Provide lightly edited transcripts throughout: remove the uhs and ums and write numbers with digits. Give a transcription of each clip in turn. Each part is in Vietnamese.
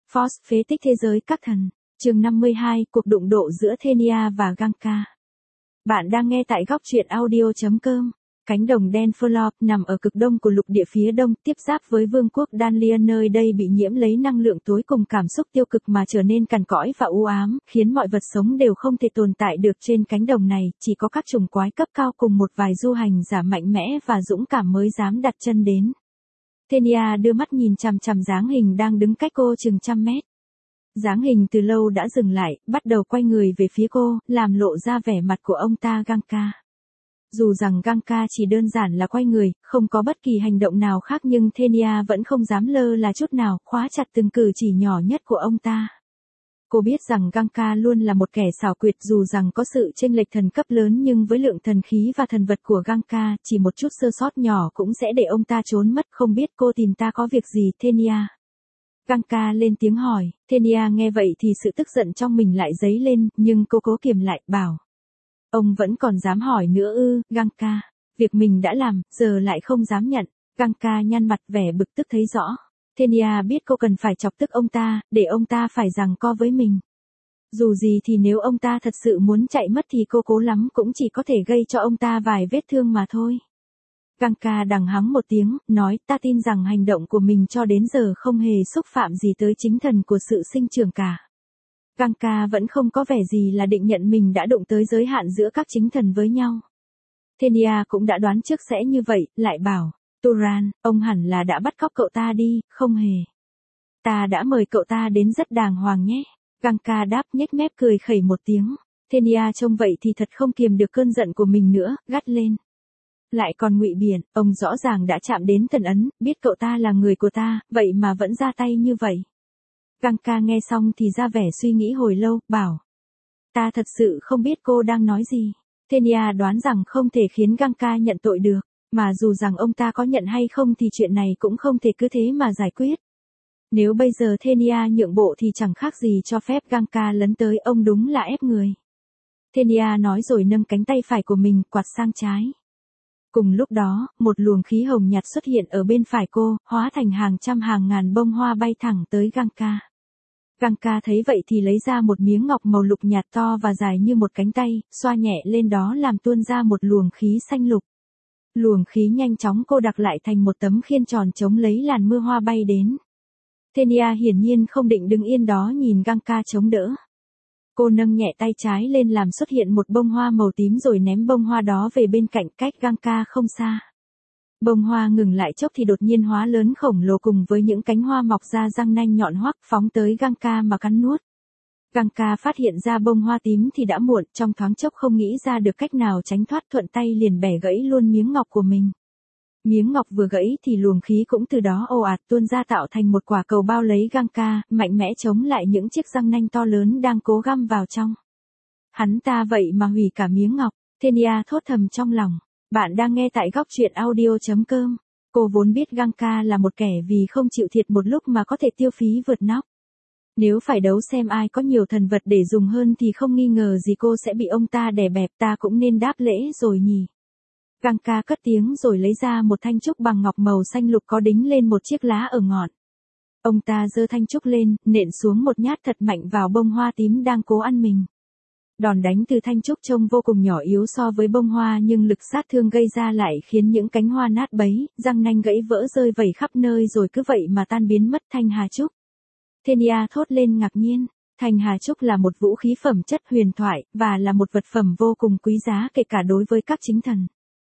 Force phế tích thế giới các thần. Chương 52, cuộc đụng độ giữa Thenia và Gangka. Bạn đang nghe tại góc truyện audio.com. Cánh đồng Denflor nằm ở cực đông của lục địa phía đông, tiếp giáp với vương quốc Danlia, nơi đây bị nhiễm lấy năng lượng tối cùng cảm xúc tiêu cực mà trở nên cằn cõi và u ám, khiến mọi vật sống đều không thể tồn tại được trên cánh đồng này, chỉ có các chủng quái cấp cao cùng một vài du hành giả mạnh mẽ và dũng cảm mới dám đặt chân đến. Thenia đưa mắt nhìn chằm chằm dáng hình đang đứng cách cô chừng 100 mét. Dáng hình từ lâu đã dừng lại, bắt đầu quay người về phía cô, làm lộ ra vẻ mặt của ông ta Gangka. Dù rằng Gangka chỉ đơn giản là quay người, không có bất kỳ hành động nào khác, nhưng Thenia vẫn không dám lơ là chút nào, khóa chặt từng cử chỉ nhỏ nhất của ông ta. Cô biết rằng Gangka luôn là một kẻ xảo quyệt, dù rằng có sự chênh lệch thần cấp lớn, nhưng với lượng thần khí và thần vật của Gangka, chỉ một chút sơ sót nhỏ cũng sẽ để ông ta trốn mất. Không biết cô tìm ta có việc gì, Thenia? Gangka lên tiếng hỏi. Thenia nghe vậy thì sự tức giận trong mình lại dấy lên, nhưng cô cố kiềm lại, bảo. Ông vẫn còn dám hỏi nữa ư? Gangka, việc mình đã làm, giờ lại không dám nhận. Gangka nhăn mặt, vẻ bực tức thấy rõ. Thenia biết cô cần phải chọc tức ông ta, để ông ta phải giằng co với mình. Dù gì thì nếu ông ta thật sự muốn chạy mất thì cô cố lắm cũng chỉ có thể gây cho ông ta vài vết thương mà thôi. Gangka đằng hắng một tiếng, nói, ta tin rằng hành động của mình cho đến giờ không hề xúc phạm gì tới chính thần của sự sinh trưởng cả. Gangka vẫn không có vẻ gì là định nhận mình đã đụng tới giới hạn giữa các chính thần với nhau. Thenia cũng đã đoán trước sẽ như vậy, lại bảo, Turan, ông hẳn là đã bắt cóc cậu ta đi, không hề. Ta đã mời cậu ta đến rất đàng hoàng nhé. Gangka đáp, nhếch mép cười khẩy một tiếng. Thenia trông vậy thì thật không kiềm được cơn giận của mình nữa, gắt lên. Lại còn ngụy biện, ông rõ ràng đã chạm đến thần ấn, biết cậu ta là người của ta, vậy mà vẫn ra tay như vậy. Gangka nghe xong thì ra vẻ suy nghĩ hồi lâu, bảo. Ta thật sự không biết cô đang nói gì. Thenia đoán rằng không thể khiến Gangka nhận tội được, mà dù rằng ông ta có nhận hay không thì chuyện này cũng không thể cứ thế mà giải quyết. Nếu bây giờ Thenia nhượng bộ thì chẳng khác gì cho phép Gangka lấn tới, ông đúng là ép người. Thenia nói rồi nâng cánh tay phải của mình quạt sang trái. Cùng lúc đó, một luồng khí hồng nhạt xuất hiện ở bên phải cô, hóa thành hàng trăm hàng ngàn bông hoa bay thẳng tới Gangka. Gangka thấy vậy thì lấy ra một miếng ngọc màu lục nhạt to và dài như một cánh tay, xoa nhẹ lên đó làm tuôn ra một luồng khí xanh lục. Luồng khí nhanh chóng cô đặc lại thành một tấm khiên tròn chống lấy làn mưa hoa bay đến. Thenia hiển nhiên không định đứng yên đó nhìn Gangka chống đỡ. Cô nâng nhẹ tay trái lên làm xuất hiện một bông hoa màu tím rồi ném bông hoa đó về bên cạnh cách Gangka không xa. Bông hoa ngừng lại chốc thì đột nhiên hóa lớn khổng lồ cùng với những cánh hoa mọc ra răng nanh nhọn hoắt phóng tới Gangka mà cắn nuốt. Gangka phát hiện ra bông hoa tím thì đã muộn, trong thoáng chốc không nghĩ ra được cách nào tránh thoát, thuận tay liền bẻ gãy luôn miếng ngọc của mình. Miếng ngọc vừa gãy thì luồng khí cũng từ đó ồ ạt tuôn ra tạo thành một quả cầu bao lấy Gangka, mạnh mẽ chống lại những chiếc răng nanh to lớn đang cố găm vào trong. Hắn ta vậy mà hủy cả miếng ngọc, Thenia thốt thầm trong lòng. Bạn đang nghe tại góc truyện audio.com. Cô vốn biết Gangka là một kẻ vì không chịu thiệt một lúc mà có thể tiêu phí vượt nóc. Nếu phải đấu xem ai có nhiều thần vật để dùng hơn thì không nghi ngờ gì cô sẽ bị ông ta đè bẹp, ta cũng nên đáp lễ rồi nhỉ. Gangka cất tiếng rồi lấy ra một thanh trúc bằng ngọc màu xanh lục có đính lên một chiếc lá ở ngọn. Ông ta giơ thanh trúc lên, nện xuống một nhát thật mạnh vào bông hoa tím đang cố ăn mình. Đòn đánh từ thanh trúc trông vô cùng nhỏ yếu so với bông hoa, nhưng lực sát thương gây ra lại khiến những cánh hoa nát bấy, răng nanh gãy vỡ rơi vẩy khắp nơi rồi cứ vậy mà tan biến mất. Thanh hà trúc. Thenia thốt lên ngạc nhiên. Thanh hà trúc là một vũ khí phẩm chất huyền thoại, và là một vật phẩm vô cùng quý giá kể cả đối với các chính thần.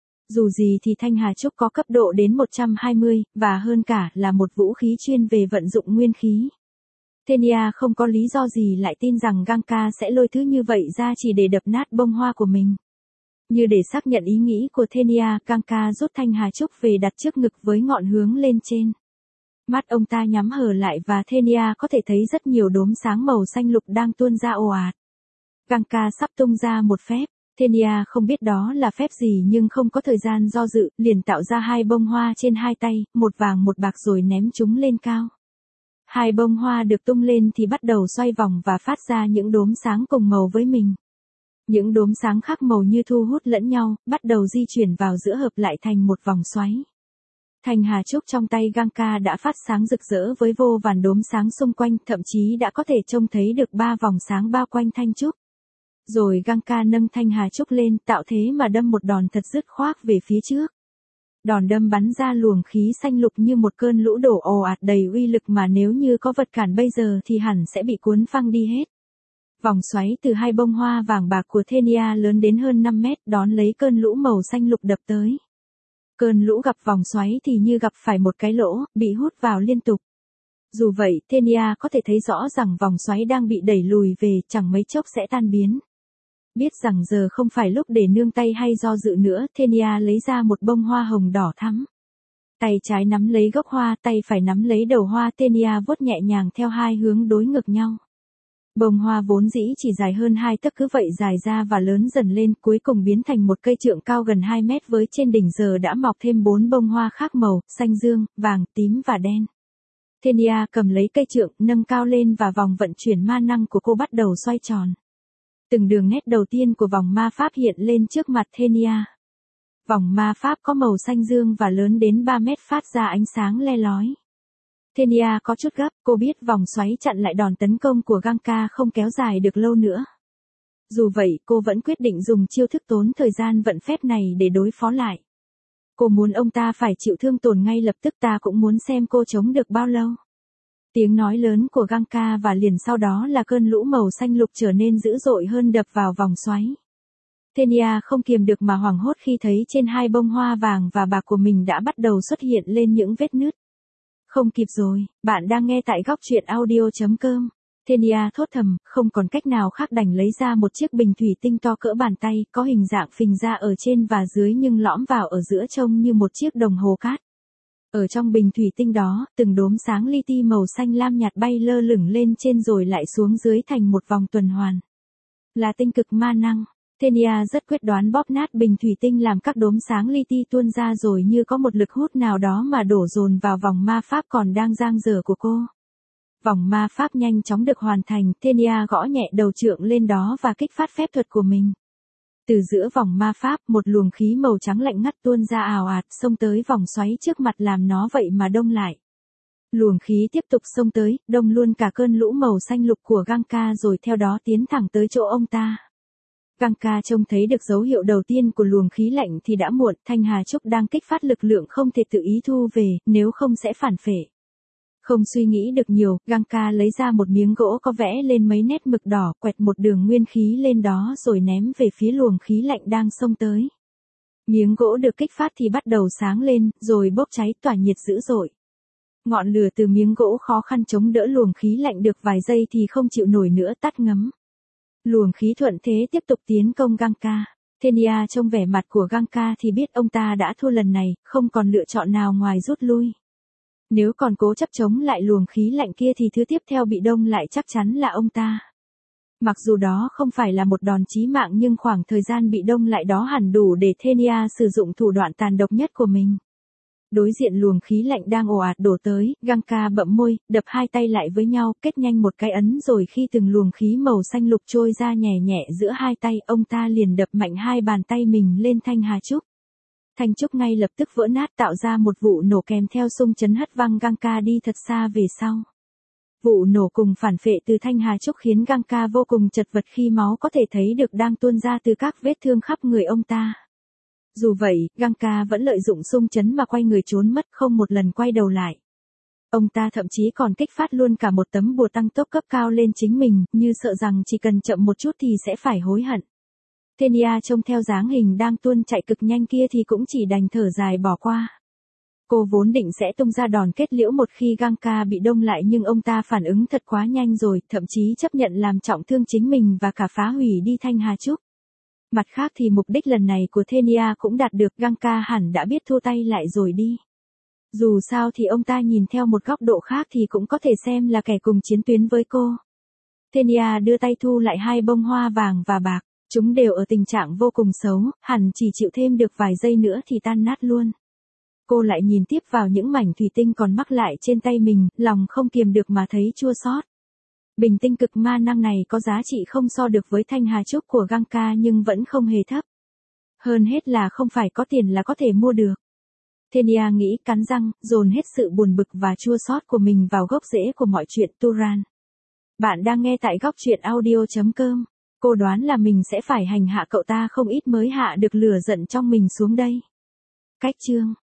Dù gì thì thanh hà trúc có cấp độ đến 120, và hơn cả là một vũ khí chuyên về vận dụng nguyên khí. Thenia không có lý do gì lại tin rằng Gangka sẽ lôi thứ như vậy ra chỉ để đập nát bông hoa của mình. Như để xác nhận ý nghĩ của Thenia, Gangka rút thanh hà trúc về đặt trước ngực với ngọn hướng lên trên. Mắt ông ta nhắm hờ lại và Thenia có thể thấy rất nhiều đốm sáng màu xanh lục đang tuôn ra ồ ạt. Gangka sắp tung ra một phép. Thenia không biết đó là phép gì nhưng không có thời gian do dự, liền tạo ra hai bông hoa trên hai tay, một vàng một bạc rồi ném chúng lên cao. Hai bông hoa được tung lên thì bắt đầu xoay vòng và phát ra những đốm sáng cùng màu với mình. Những đốm sáng khác màu như thu hút lẫn nhau, bắt đầu di chuyển vào giữa hợp lại thành một vòng xoáy. Thanh hà trúc trong tay Gangka đã phát sáng rực rỡ với vô vàn đốm sáng xung quanh, thậm chí đã có thể trông thấy được 3 vòng sáng bao quanh thanh trúc. Rồi Gangka nâng thanh hà trúc lên, tạo thế mà đâm một đòn thật dứt khoát về phía trước. Đòn đâm bắn ra luồng khí xanh lục như một cơn lũ đổ ồ ạt đầy uy lực mà nếu như có vật cản bây giờ thì hẳn sẽ bị cuốn phăng đi hết. Vòng xoáy từ 2 bông hoa vàng bạc của Thenia lớn đến hơn 5 mét đón lấy cơn lũ màu xanh lục đập tới. Cơn lũ gặp vòng xoáy thì như gặp phải một cái lỗ, bị hút vào liên tục. Dù vậy, Thenia có thể thấy rõ rằng vòng xoáy đang bị đẩy lùi về, chẳng mấy chốc sẽ tan biến. Biết rằng giờ không phải lúc để nương tay hay do dự nữa, Thenia lấy ra một bông hoa hồng đỏ thắm. Tay trái nắm lấy gốc hoa, tay phải nắm lấy đầu hoa, Thenia vuốt nhẹ nhàng theo hai hướng đối ngược nhau. Bông hoa vốn dĩ chỉ dài hơn 2 tấc cứ vậy dài ra và lớn dần lên, cuối cùng biến thành một cây trượng cao gần 2 mét với trên đỉnh giờ đã mọc thêm 4 bông hoa khác màu, xanh dương, vàng, tím và đen. Thenia cầm lấy cây trượng, nâng cao lên và vòng vận chuyển ma năng của cô bắt đầu xoay tròn. Từng đường nét đầu tiên của vòng ma pháp hiện lên trước mặt Thenia. Vòng ma pháp có màu xanh dương và lớn đến 3 mét phát ra ánh sáng le lói. Thenia có chút gấp, cô biết vòng xoáy chặn lại đòn tấn công của Gangka không kéo dài được lâu nữa. Dù vậy, cô vẫn quyết định dùng chiêu thức tốn thời gian vận phép này để đối phó lại. Cô muốn ông ta phải chịu thương tổn ngay lập tức, ta cũng muốn xem cô chống được bao lâu. Tiếng nói lớn của Gangka và liền sau đó là cơn lũ màu xanh lục trở nên dữ dội hơn đập vào vòng xoáy. Thenia không kiềm được mà hoảng hốt khi thấy trên 2 bông hoa vàng và bạc của mình đã bắt đầu xuất hiện lên những vết nứt. Không kịp rồi, bạn đang nghe tại góc truyện audio.com. Thenia thốt thầm, không còn cách nào khác đành lấy ra một chiếc bình thủy tinh to cỡ bàn tay, có hình dạng phình ra ở trên và dưới nhưng lõm vào ở giữa trông như một chiếc đồng hồ cát. Ở trong bình thủy tinh đó, từng đốm sáng li ti màu xanh lam nhạt bay lơ lửng lên trên rồi lại xuống dưới thành một vòng tuần hoàn. Là tinh cực ma năng. Thenia rất quyết đoán bóp nát bình thủy tinh làm các đốm sáng li ti tuôn ra rồi như có một lực hút nào đó mà đổ dồn vào vòng ma pháp còn đang dang dở của cô. Vòng ma pháp nhanh chóng được hoàn thành, Thenia gõ nhẹ đầu trượng lên đó và kích phát phép thuật của mình. Từ giữa vòng ma pháp, một luồng khí màu trắng lạnh ngắt tuôn ra ào ạt, xông tới vòng xoáy trước mặt làm nó vậy mà đông lại. Luồng khí tiếp tục xông tới, đông luôn cả cơn lũ màu xanh lục của Gangka rồi theo đó tiến thẳng tới chỗ ông ta. Gangka trông thấy được dấu hiệu đầu tiên của luồng khí lạnh thì đã muộn, thanh hà trúc đang kích phát lực lượng không thể tự ý thu về, nếu không sẽ phản phệ. Không suy nghĩ được nhiều, Gangka lấy ra một miếng gỗ có vẽ lên mấy nét mực đỏ, quẹt một đường nguyên khí lên đó rồi ném về phía luồng khí lạnh đang xông tới. Miếng gỗ được kích phát thì bắt đầu sáng lên, rồi bốc cháy tỏa nhiệt dữ dội. Ngọn lửa từ miếng gỗ khó khăn chống đỡ luồng khí lạnh được vài giây thì không chịu nổi nữa tắt ngấm. Luồng khí thuận thế tiếp tục tiến công Gangka. Thenia trông vẻ mặt của Gangka thì biết ông ta đã thua lần này, không còn lựa chọn nào ngoài rút lui. Nếu còn cố chấp chống lại luồng khí lạnh kia thì thứ tiếp theo bị đông lại chắc chắn là ông ta. Mặc dù đó không phải là một đòn chí mạng nhưng khoảng thời gian bị đông lại đó hẳn đủ để Thenia sử dụng thủ đoạn tàn độc nhất của mình. Đối diện luồng khí lạnh đang ồ ạt đổ tới, Gangka bậm môi, đập hai tay lại với nhau, kết nhanh một cái ấn rồi khi từng luồng khí màu xanh lục trôi ra nhẹ nhẹ giữa hai tay, ông ta liền đập mạnh hai bàn tay mình lên thanh hà trúc. Thanh trúc ngay lập tức vỡ nát tạo ra một vụ nổ kèm theo xung chấn hất văng Gangka đi thật xa về sau. Vụ nổ cùng phản phệ từ thanh hà trúc khiến Gangka vô cùng chật vật khi máu có thể thấy được đang tuôn ra từ các vết thương khắp người ông ta. Dù vậy, Gangka vẫn lợi dụng xung chấn mà quay người trốn mất không một lần quay đầu lại. Ông ta thậm chí còn kích phát luôn cả một tấm bùa tăng tốc cấp cao lên chính mình, như sợ rằng chỉ cần chậm một chút thì sẽ phải hối hận. Thenia trông theo dáng hình đang tuôn chạy cực nhanh kia thì cũng chỉ đành thở dài bỏ qua. Cô vốn định sẽ tung ra đòn kết liễu một khi Gangka bị đông lại nhưng ông ta phản ứng thật quá nhanh rồi, thậm chí chấp nhận làm trọng thương chính mình và cả phá hủy đi thanh hà trúc. Mặt khác thì mục đích lần này của Thenia cũng đạt được, Gangka hẳn đã biết thua tay lại rồi đi. Dù sao thì ông ta nhìn theo một góc độ khác thì cũng có thể xem là kẻ cùng chiến tuyến với cô. Thenia đưa tay thu lại hai bông hoa vàng và bạc, chúng đều ở tình trạng vô cùng xấu, hẳn chỉ chịu thêm được vài giây nữa thì tan nát luôn. Cô lại nhìn tiếp vào những mảnh thủy tinh còn mắc lại trên tay mình, lòng không kiềm được mà thấy chua xót. Bình tinh cực ma năng này có giá trị không so được với thanh hà trúc của Gangka nhưng vẫn không hề thấp. Hơn hết là không phải có tiền là có thể mua được. Thenia nghĩ cắn răng, dồn hết sự buồn bực và chua xót của mình vào gốc rễ của mọi chuyện Turan. Bạn đang nghe tại góc truyện audio.com. Cô đoán là mình sẽ phải hành hạ cậu ta không ít mới hạ được lửa giận trong mình xuống đây. Cách chương